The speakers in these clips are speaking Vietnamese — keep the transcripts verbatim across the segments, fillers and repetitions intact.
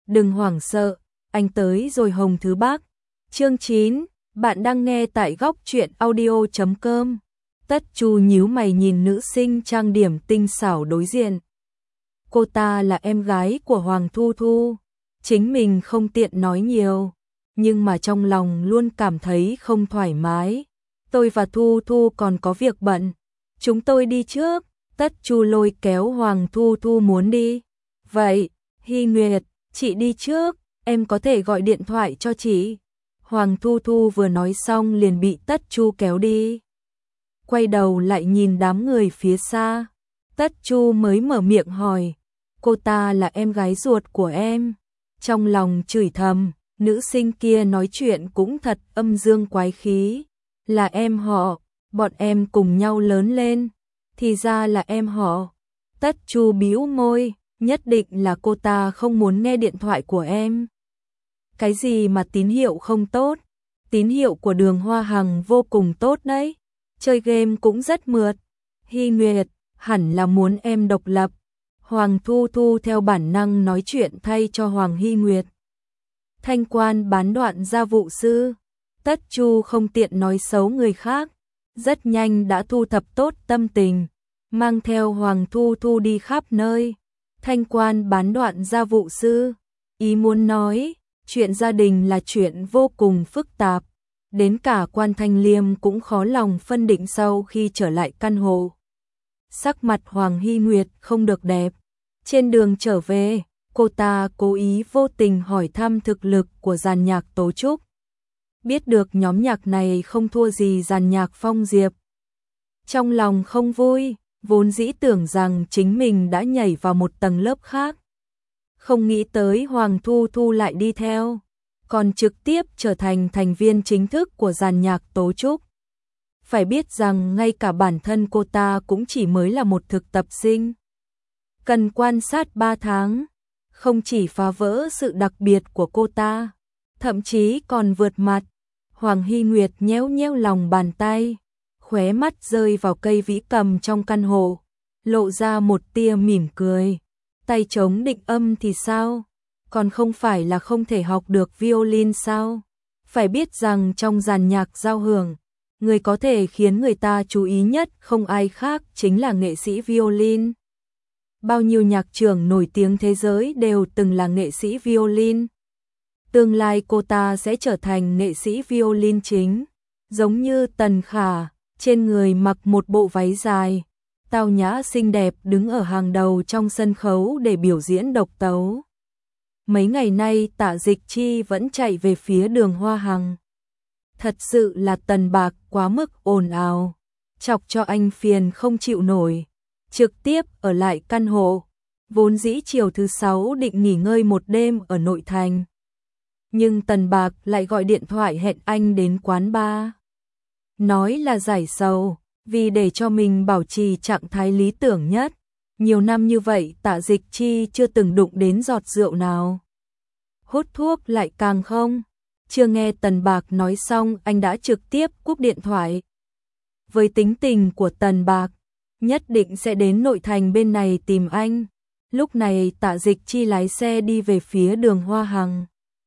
đừng hoảng sợ, anh tới rồi Hồng Thứ Bác. Chương chín, bạn đang nghe tại góc truyện audio chấm com. Tất Chu nhíu mày nhìn nữ sinh trang điểm tinh xảo đối diện. Cô ta là em gái của Hoàng Thu Thu, chính mình không tiện nói nhiều, nhưng mà trong lòng luôn cảm thấy không thoải mái. Tôi và Thu Thu còn có việc bận, chúng tôi đi trước. Tất Chu lôi kéo Hoàng Thu Thu muốn đi. Vậy, Hy Nguyệt, chị đi trước, em có thể gọi điện thoại cho chị. Hoàng Thu Thu vừa nói xong liền bị Tất Chu kéo đi. Quay đầu lại nhìn đám người phía xa. Tất Chu mới mở miệng hỏi, cô ta là em gái ruột của em. Trong lòng chửi thầm, nữ sinh kia nói chuyện cũng thật âm dương quái khí. Là em họ, bọn em cùng nhau lớn lên. Thì ra là em họ. Tất Chu bĩu môi, nhất định là cô ta không muốn nghe điện thoại của em. Cái gì mà tín hiệu không tốt? Tín hiệu của Đường Hoa Hằng vô cùng tốt đấy. Chơi game cũng rất mượt. Hy Nguyệt, hẳn là muốn em độc lập. Hoàng Thu Thu theo bản năng nói chuyện thay cho Hoàng Hy Nguyệt. Thanh quan bán đoạn gia vụ sư. Tất Chu không tiện nói xấu người khác, rất nhanh đã thu thập tốt tâm tình, mang theo Hoàng Thu Thu đi khắp nơi. Thanh quan bán đoạn gia vụ sư, ý muốn nói, chuyện gia đình là chuyện vô cùng phức tạp, đến cả Quan Thanh Liêm cũng khó lòng phân định sau khi trở lại căn hộ. Sắc mặt Hoàng Hy Nguyệt không được đẹp. Trên đường trở về, cô ta cố ý vô tình hỏi thăm thực lực của dàn nhạc Tố Trúc. Biết được nhóm nhạc này không thua gì dàn nhạc Phong Diệp. Trong lòng không vui, vốn dĩ tưởng rằng chính mình đã nhảy vào một tầng lớp khác. Không nghĩ tới Hoàng Thu Thu lại đi theo, còn trực tiếp trở thành thành viên chính thức của dàn nhạc Tố Trúc. Phải biết rằng ngay cả bản thân cô ta cũng chỉ mới là một thực tập sinh. Cần quan sát ba tháng, không chỉ phá vỡ sự đặc biệt của cô ta, thậm chí còn vượt mặt. Hoàng Hy Nguyệt nhéo nhéo lòng bàn tay, khóe mắt rơi vào cây vĩ cầm trong căn hộ, lộ ra một tia mỉm cười. Tay trống định âm thì sao? Còn không phải là không thể học được violin sao? Phải biết rằng trong dàn nhạc giao hưởng, người có thể khiến người ta chú ý nhất không ai khác chính là nghệ sĩ violin. Bao nhiêu nhạc trưởng nổi tiếng thế giới đều từng là nghệ sĩ violin. Tương lai cô ta sẽ trở thành nghệ sĩ violin chính, giống như Tần Khả, trên người mặc một bộ váy dài, tao nhã xinh đẹp đứng ở hàng đầu trong sân khấu để biểu diễn độc tấu. Mấy ngày nay Tạ Dịch Chi vẫn chạy về phía Đường Hoa Hằng. Thật sự là Tần Bạc quá mức ồn ào, chọc cho anh phiền không chịu nổi, trực tiếp ở lại căn hộ. Vốn dĩ chiều thứ sáu định nghỉ ngơi một đêm ở nội thành, nhưng Tần Bạc lại gọi điện thoại hẹn anh đến quán bar. Nói là giải sầu, vì để cho mình bảo trì trạng thái lý tưởng nhất. Nhiều năm như vậy Tạ Dịch Chi chưa từng đụng đến giọt rượu nào. Hút thuốc lại càng không. Chưa nghe Tần Bạc nói xong anh đã trực tiếp cúp điện thoại. Với tính tình của Tần Bạc, nhất định sẽ đến nội thành bên này tìm anh. Lúc này Tạ Dịch Chi lái xe đi về phía Đường Hoa Hằng.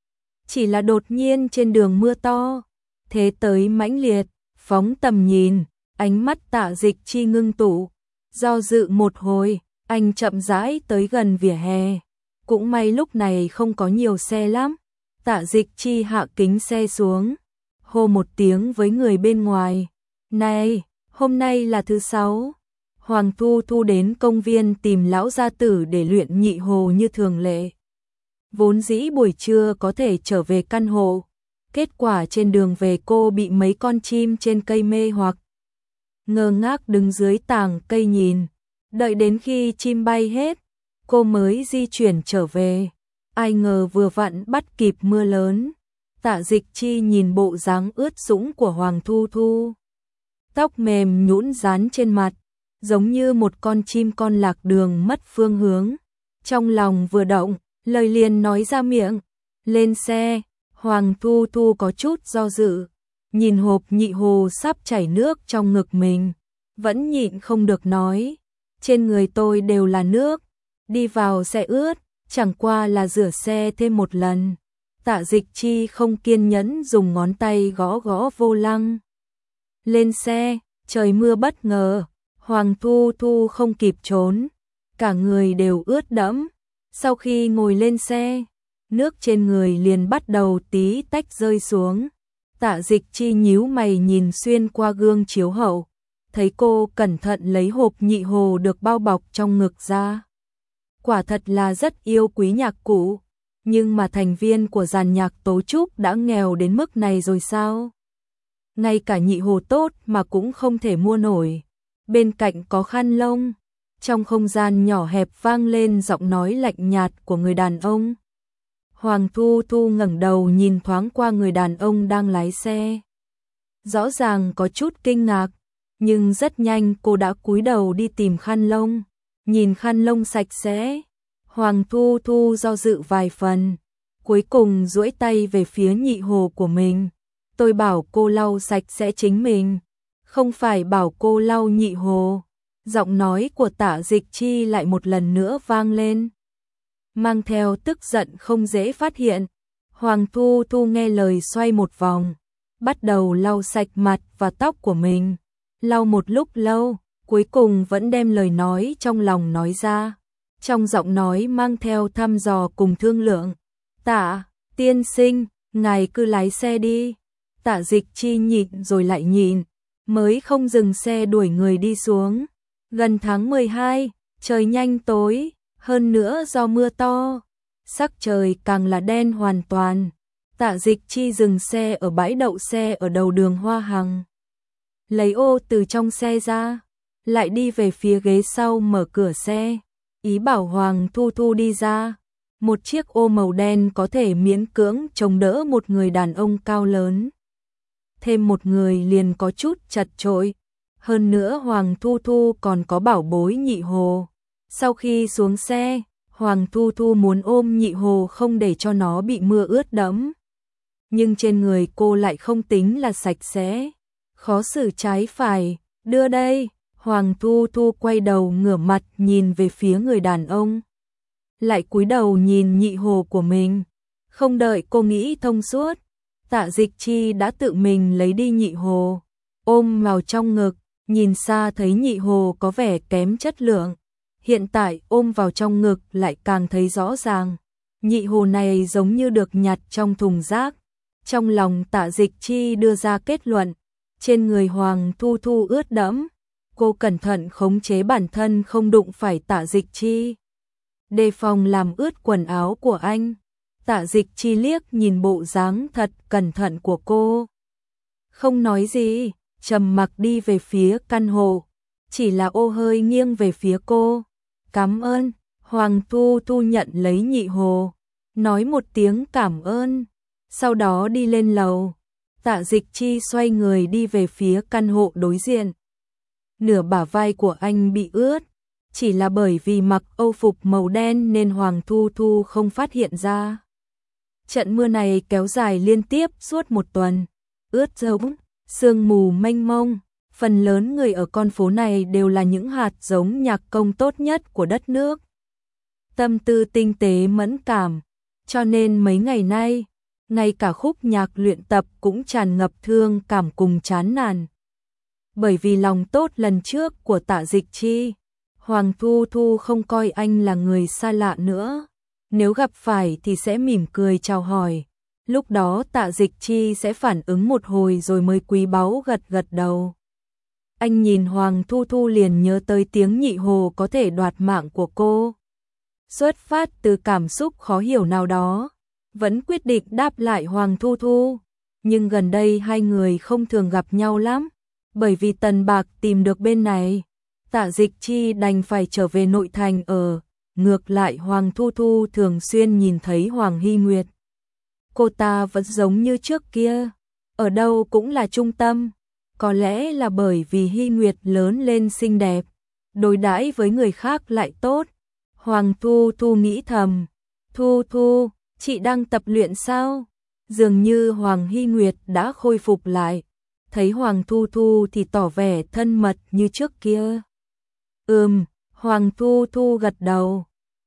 Chỉ là đột nhiên trên đường mưa to, thế tới mãnh liệt, phóng tầm nhìn, ánh mắt Tạ Dịch Chi ngưng tụ, do dự một hồi, anh chậm rãi tới gần vỉa hè. Cũng may lúc này không có nhiều xe lắm. Tạ Dịch Chi hạ kính xe xuống, hô một tiếng với người bên ngoài. Này, hôm nay là thứ sáu. Hoàng Thu Thu đến công viên tìm lão gia tử để luyện nhị hồ như thường lệ. Vốn dĩ buổi trưa có thể trở về căn hộ, kết quả trên đường về cô bị mấy con chim trên cây mê hoặc. Ngơ ngác đứng dưới tàng cây nhìn, đợi đến khi chim bay hết, cô mới di chuyển trở về. Ai ngờ vừa vặn bắt kịp mưa lớn. Tạ Dịch Chi nhìn bộ dáng ướt sũng của Hoàng Thu Thu, tóc mềm nhũn dán trên mặt, giống như một con chim con lạc đường mất phương hướng. Trong lòng vừa động, lời liền nói ra miệng. Lên xe. Hoàng Thu Thu có chút do dự, nhìn hộp nhị hồ sắp chảy nước trong ngực mình, vẫn nhịn không được nói, trên người tôi đều là nước, đi vào sẽ ướt, chẳng qua là rửa xe thêm một lần. Tạ Dịch Chi không kiên nhẫn dùng ngón tay gõ gõ vô lăng. Lên xe, trời mưa bất ngờ, Hoàng Thu Thu không kịp trốn, cả người đều ướt đẫm. Sau khi ngồi lên xe, nước trên người liền bắt đầu tí tách rơi xuống. Tạ Dịch Chi nhíu mày nhìn xuyên qua gương chiếu hậu, thấy cô cẩn thận lấy hộp nhị hồ được bao bọc trong ngực ra. Quả thật là rất yêu quý nhạc cụ, nhưng mà thành viên của dàn nhạc Tố Trúc đã nghèo đến mức này rồi sao? Ngay cả nhị hồ tốt mà cũng không thể mua nổi. Bên cạnh có khăn lông, trong không gian nhỏ hẹp vang lên giọng nói lạnh nhạt của người đàn ông. Hoàng Thu Thu ngẩng đầu nhìn thoáng qua người đàn ông đang lái xe. Rõ ràng có chút kinh ngạc, nhưng rất nhanh cô đã cúi đầu đi tìm khăn lông. Nhìn khăn lông sạch sẽ, Hoàng Thu Thu do dự vài phần, cuối cùng duỗi tay về phía nhị hồ của mình. Tôi bảo cô lau sạch sẽ chính mình, không phải bảo cô lau nhị hồ. Giọng nói của Tạ Dịch Chi lại một lần nữa vang lên, mang theo tức giận không dễ phát hiện. Hoàng Thu Thu nghe lời xoay một vòng, bắt đầu lau sạch mặt và tóc của mình. Lau một lúc lâu, cuối cùng vẫn đem lời nói trong lòng nói ra. Trong giọng nói mang theo thăm dò cùng thương lượng. Tạ, tiên sinh, ngài cứ lái xe đi. Tạ Dịch Chi nhịn rồi lại nhịn, mới không dừng xe đuổi người đi xuống. Gần tháng mười hai, trời nhanh tối, hơn nữa do mưa to, sắc trời càng là đen hoàn toàn. Tạ Dịch Chi dừng xe ở bãi đậu xe ở đầu đường Hoa Hằng. Lấy ô từ trong xe ra, lại đi về phía ghế sau mở cửa xe, ý bảo Hoàng Thu Thu đi ra. Một chiếc ô màu đen có thể miễn cưỡng chống đỡ một người đàn ông cao lớn. Thêm một người liền có chút chật chội. Hơn nữa Hoàng Thu Thu còn có bảo bối nhị hồ. Sau khi xuống xe, Hoàng Thu Thu muốn ôm nhị hồ không để cho nó bị mưa ướt đẫm. Nhưng trên người cô lại không tính là sạch sẽ. Khó xử trái phải, đưa đây. Hoàng Thu Thu quay đầu ngửa mặt nhìn về phía người đàn ông. Lại cúi đầu nhìn nhị hồ của mình. Không đợi cô nghĩ thông suốt, Tạ Dịch Chi đã tự mình lấy đi nhị hồ, ôm vào trong ngực. Nhìn xa thấy nhị hồ có vẻ kém chất lượng, hiện tại ôm vào trong ngực lại càng thấy rõ ràng. Nhị hồ này giống như được nhặt trong thùng rác. Trong lòng Tạ Dịch Chi đưa ra kết luận, trên người Hoàng Thu Thu ướt đẫm. Cô cẩn thận khống chế bản thân không đụng phải Tạ Dịch Chi, đề phòng làm ướt quần áo của anh. Tạ Dịch Chi liếc nhìn bộ dáng thật cẩn thận của cô, không nói gì, trầm mặc đi về phía căn hộ, chỉ là ô hơi nghiêng về phía cô. Cảm ơn. Hoàng Thu Thu nhận lấy nhị hồ, nói một tiếng cảm ơn, sau đó đi lên lầu. Tạ Dịch Chi xoay người đi về phía căn hộ đối diện. Nửa bả vai của anh bị ướt, chỉ là bởi vì mặc âu phục màu đen nên Hoàng Thu Thu không phát hiện ra. Trận mưa này kéo dài liên tiếp suốt một tuần, ướt giống sương mù mênh mông. Phần lớn người ở con phố này đều là những hạt giống nhạc công tốt nhất của đất nước. Tâm tư tinh tế mẫn cảm, cho nên mấy ngày nay, ngay cả khúc nhạc luyện tập cũng tràn ngập thương cảm cùng chán nản. Bởi vì lòng tốt lần trước của Tạ Dịch Chi, Hoàng Thu Thu không coi anh là người xa lạ nữa. Nếu gặp phải thì sẽ mỉm cười chào hỏi. Lúc đó Tạ Dịch Chi sẽ phản ứng một hồi rồi mới quý báu gật gật đầu. Anh nhìn Hoàng Thu Thu liền nhớ tới tiếng nhị hồ có thể đoạt mạng của cô. Xuất phát từ cảm xúc khó hiểu nào đó, vẫn quyết định đáp lại Hoàng Thu Thu. Nhưng gần đây hai người không thường gặp nhau lắm, bởi vì Tần Bạc tìm được bên này, Tạ Dịch Chi đành phải trở về nội thành ở. Ngược lại Hoàng Thu Thu thường xuyên nhìn thấy Hoàng Hy Nguyệt. Cô ta vẫn giống như trước kia, ở đâu cũng là trung tâm. Có lẽ là bởi vì Hy Nguyệt lớn lên xinh đẹp, đối đãi với người khác lại tốt. Hoàng Thu Thu nghĩ thầm, Thu Thu, chị đang tập luyện sao? Dường như Hoàng Hy Nguyệt đã khôi phục lại, thấy Hoàng Thu Thu thì tỏ vẻ thân mật như trước kia. Ừm, Hoàng Thu Thu gật đầu.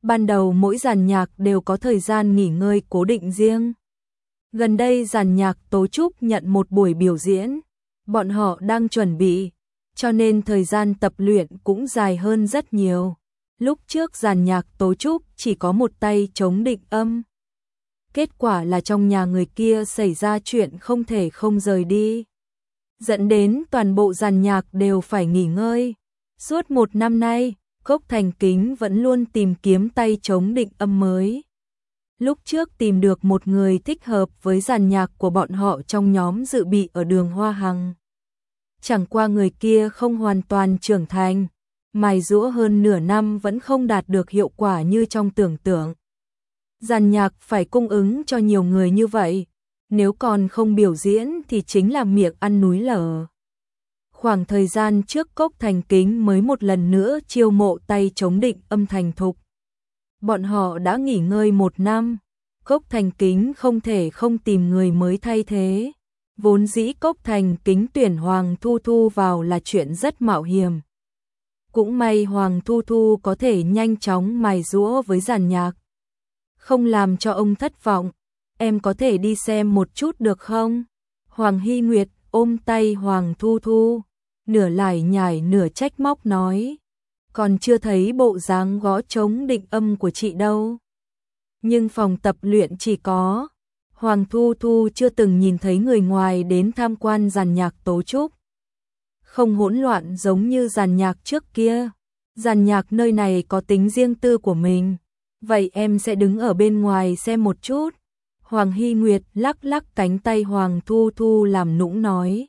Ban đầu mỗi dàn nhạc đều có thời gian nghỉ ngơi cố định riêng. Gần đây dàn nhạc Tố Trúc nhận một buổi biểu diễn, bọn họ đang chuẩn bị, cho nên thời gian tập luyện cũng dài hơn rất nhiều. Lúc trước dàn nhạc Tố Trúc chỉ có một tay chống định âm. Kết quả là trong nhà người kia xảy ra chuyện không thể không rời đi, dẫn đến toàn bộ dàn nhạc đều phải nghỉ ngơi. Suốt một năm nay, Cốc Thành Kính vẫn luôn tìm kiếm tay chống định âm mới. Lúc trước tìm được một người thích hợp với dàn nhạc của bọn họ trong nhóm dự bị ở đường Hoa Hằng. Chẳng qua người kia không hoàn toàn trưởng thành, mài giũa hơn nửa năm vẫn không đạt được hiệu quả như trong tưởng tượng. Dàn nhạc phải cung ứng cho nhiều người như vậy, nếu còn không biểu diễn thì chính là miệng ăn núi lở. Khoảng thời gian trước Cốc Thành Kính mới một lần nữa chiêu mộ tay chống định âm thành thục. Bọn họ đã nghỉ ngơi một năm, Cốc Thành Kính không thể không tìm người mới thay thế. Vốn dĩ Cốc Thành Kính tuyển Hoàng Thu Thu vào là chuyện rất mạo hiểm. Cũng may Hoàng Thu Thu có thể nhanh chóng mài giũa với dàn nhạc, không làm cho ông thất vọng. Em có thể đi xem một chút được không? Hoàng Hy Nguyệt ôm tay Hoàng Thu Thu, nửa lải nhải nửa trách móc nói, còn chưa thấy bộ dáng gõ trống định âm của chị đâu. Nhưng phòng tập luyện chỉ có. Hoàng Thu Thu chưa từng nhìn thấy người ngoài đến tham quan dàn nhạc Tố Trúc. Không hỗn loạn giống như dàn nhạc trước kia. Dàn nhạc nơi này có tính riêng tư của mình. Vậy em sẽ đứng ở bên ngoài xem một chút. Hoàng Hy Nguyệt lắc lắc cánh tay Hoàng Thu Thu làm nũng nói.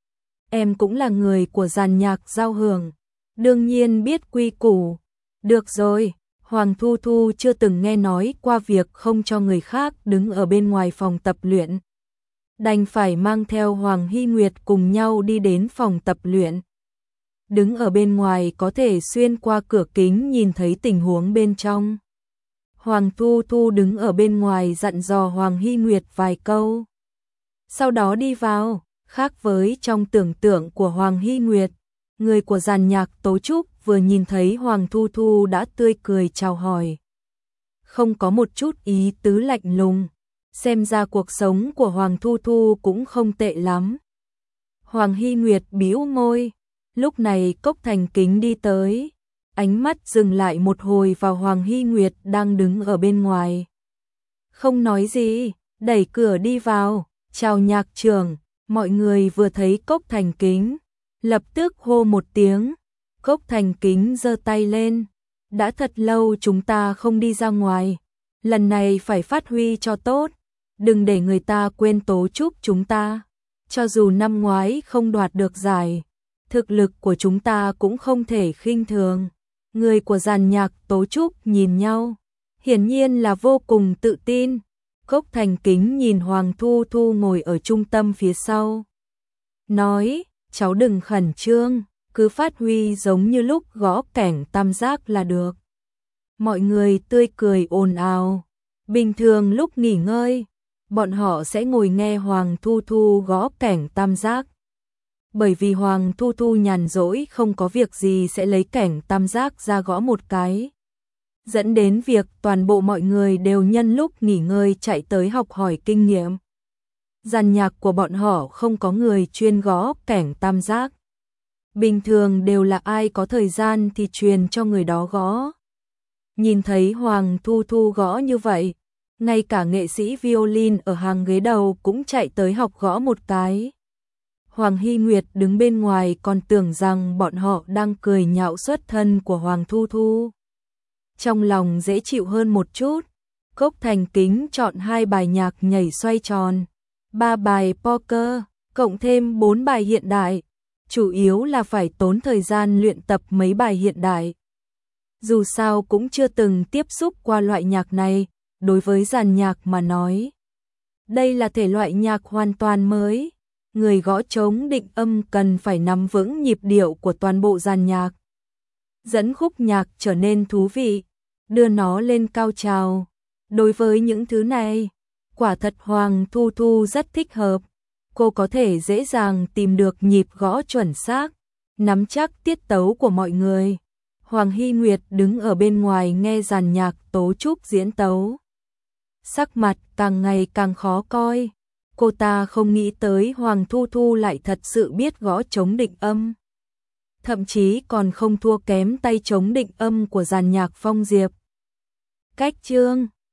Em cũng là người của dàn nhạc giao hưởng, đương nhiên biết quy củ. Được rồi, Hoàng Thu Thu chưa từng nghe nói qua việc không cho người khác đứng ở bên ngoài phòng tập luyện. Đành phải mang theo Hoàng Hy Nguyệt cùng nhau đi đến phòng tập luyện. Đứng ở bên ngoài có thể xuyên qua cửa kính nhìn thấy tình huống bên trong. Hoàng Thu Thu đứng ở bên ngoài dặn dò Hoàng Hy Nguyệt vài câu. Sau đó đi vào, khác với trong tưởng tượng của Hoàng Hy Nguyệt, người của dàn nhạc Tố Trúc vừa nhìn thấy Hoàng Thu Thu đã tươi cười chào hỏi. Không có một chút ý tứ lạnh lùng, xem ra cuộc sống của Hoàng Thu Thu cũng không tệ lắm. Hoàng Hy Nguyệt bĩu môi, lúc này Cốc Thành Kính đi tới, ánh mắt dừng lại một hồi vào Hoàng Hy Nguyệt đang đứng ở bên ngoài. Không nói gì, đẩy cửa đi vào, chào nhạc trưởng. Mọi người vừa thấy Cốc Thành Kính, lập tức hô một tiếng. Cốc Thành Kính giơ tay lên. Đã thật lâu chúng ta không đi ra ngoài, lần này phải phát huy cho tốt, đừng để người ta quên Tố Trúc chúng ta. Cho dù năm ngoái không đoạt được giải, thực lực của chúng ta cũng không thể khinh thường. Người của dàn nhạc Tố Trúc nhìn nhau, hiển nhiên là vô cùng tự tin. Cốc Thành Kính nhìn Hoàng Thu Thu ngồi ở trung tâm phía sau, nói, cháu đừng khẩn trương, cứ phát huy giống như lúc gõ kẻng tam giác là được. Mọi người tươi cười ồn ào. Bình thường lúc nghỉ ngơi, bọn họ sẽ ngồi nghe Hoàng Thu Thu gõ kẻng tam giác. Bởi vì Hoàng Thu Thu nhàn rỗi không có việc gì sẽ lấy kẻng tam giác ra gõ một cái, dẫn đến việc toàn bộ mọi người đều nhân lúc nghỉ ngơi chạy tới học hỏi kinh nghiệm. Dàn nhạc của bọn họ không có người chuyên gõ kẻng tam giác. Bình thường đều là ai có thời gian thì truyền cho người đó gõ. Nhìn thấy Hoàng Thu Thu gõ như vậy, ngay cả nghệ sĩ violin ở hàng ghế đầu cũng chạy tới học gõ một cái. Hoàng Hy Nguyệt đứng bên ngoài còn tưởng rằng bọn họ đang cười nhạo xuất thân của Hoàng Thu Thu. Trong lòng dễ chịu hơn một chút. Cốc Thành Kính chọn hai bài nhạc nhảy xoay tròn, ba bài poker, cộng thêm bốn bài hiện đại. Chủ yếu là phải tốn thời gian luyện tập mấy bài hiện đại. Dù sao cũng chưa từng tiếp xúc qua loại nhạc này, đối với dàn nhạc mà nói. Đây là thể loại nhạc hoàn toàn mới. Người gõ trống định âm cần phải nắm vững nhịp điệu của toàn bộ dàn nhạc, dẫn khúc nhạc trở nên thú vị, đưa nó lên cao trào. Đối với những thứ này, quả thật Hoàng Thu Thu rất thích hợp. Cô có thể dễ dàng tìm được nhịp gõ chuẩn xác, nắm chắc tiết tấu của mọi người. Hoàng Hy Nguyệt đứng ở bên ngoài nghe dàn nhạc Tố Trúc diễn tấu. Sắc mặt càng ngày càng khó coi. Cô ta không nghĩ tới Hoàng Thu Thu lại thật sự biết gõ trống định âm. Thậm chí còn không thua kém tay trống định âm của dàn nhạc Phong Diệp. Cách chương